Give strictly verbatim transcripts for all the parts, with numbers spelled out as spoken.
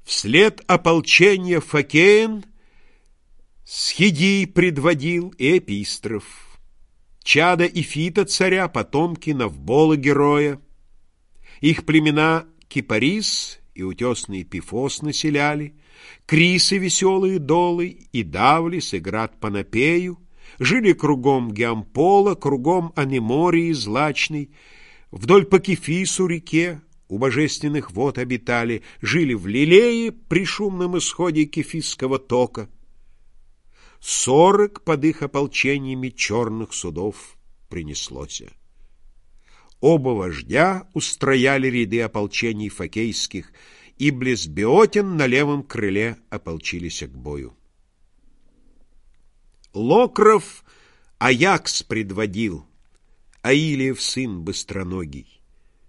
Вслед ополчения Фокеен Схидий предводил и Эпистров, чада Ифита царя, потомки Навбола героя. Их племена Кипарис и утесный Пифос населяли, Крисы веселые долы, и Давлис, и град Панопею, жили кругом Геампола, кругом Анемории злачной, вдоль по Кефису реке, у божественных вод обитали, жили в Лилее при шумном исходе Кефисского тока. Сорок под их ополчениями черных судов принеслося. Оба вождя устрояли ряды ополчений фокейских, и близ Беотен на левом крыле ополчились к бою. Локров Аякс предводил, Аилиев сын быстроногий.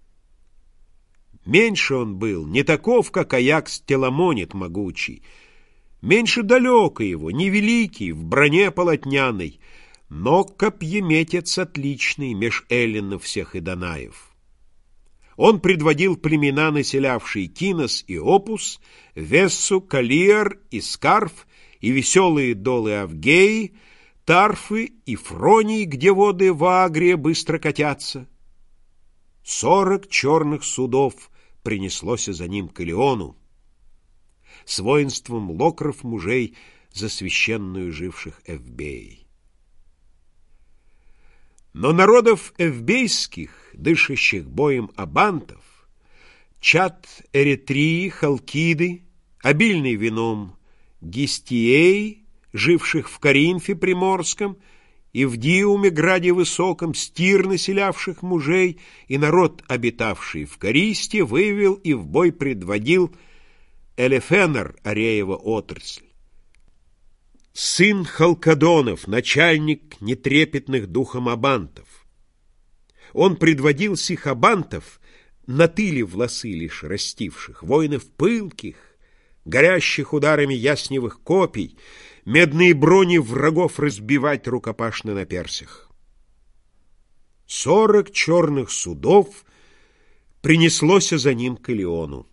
Меньше он был, не таков, как Аякс Теламонит могучий, меньше далеко его, невеликий, в броне полотняной, но копьеметец отличный меж эллинов всех и данаев. Он предводил племена, населявшие Кинос и Опус, Вессу, Калиар и Скарф, и веселые долы Авгеи, Тарфы и Фронии, где воды в Агрия быстро катятся. Сорок черных судов принеслося за ним к Илиону, с воинством Локров мужей за священную живших Эвбеей. Но народов эвбейских, дышащих боем абантов, чад Эретрии, Халкиды, обильный вином Гистией, живших в Коринфе Приморском, и в Диуме, граде высоком, стир населявших мужей, и народ, обитавший в Користе, вывел и в бой предводил Элефенер, Ареева отрасль, сын Халкадонов, начальник нетрепетных духом абантов. Он предводил сих абантов, на тыле волосы лишь растивших, воинов пылких, горящих ударами ясневых копий, медные брони врагов разбивать рукопашно на персях. Сорок черных судов принеслося за ним к Илиону.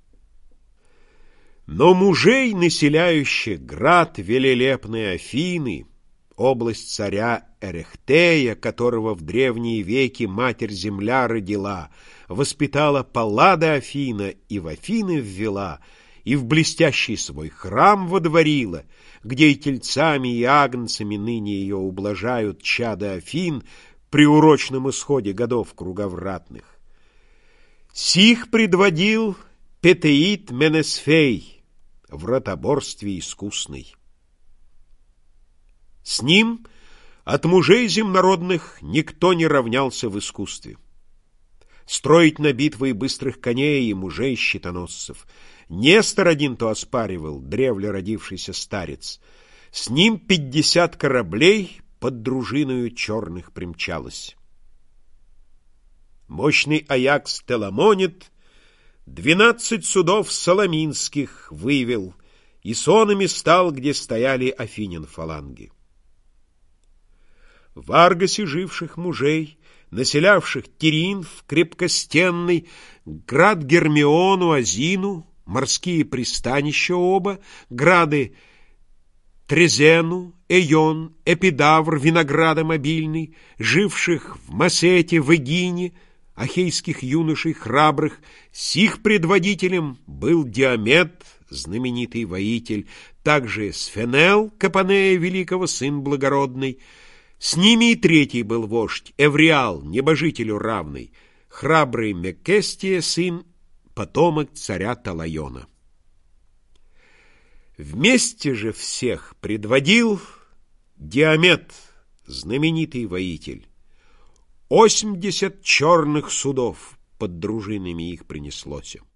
Но мужей, населяющих град велелепной Афины, область царя Эрехтея, которого в древние веки Матерь-Земля родила, воспитала Паллада Афина и в Афины ввела, и в блестящий свой храм водворила, где и тельцами, и агнцами ныне ее ублажают чада Афин при урочном исходе годов круговратных. Сих предводил Петеид Менесфей в ротоборстве искусный. С ним от мужей земнородных никто не равнялся в искусстве. Строить на битвы и быстрых коней и мужей щитоносцев Нестор один то оспаривал, древле родившийся старец. С ним пятьдесят кораблей под дружиною черных примчалось. Мощный Аякс Теламонит двенадцать судов соломинских вывел и сонами стал, где стояли Афинин фаланги. В Аргосе живших мужей, населявших Тиринф крепкостенный, град Гермиону, Азину, морские пристанища оба, грады Трезену, Эйон, Эпидавр, виноградом обильный, живших в Масете, в Эгине, ахейских юношей храбрых, сих предводителем был Диамет, знаменитый воитель, также Сфенел, Капанея великого, сын благородный. С ними и третий был вождь, Эвриал, небожителю равный, храбрый Меккестия, сын, потомок царя Талайона. Вместе же всех предводил Диамет, знаменитый воитель. Осьмдесят черных судов под дружинами их принеслося.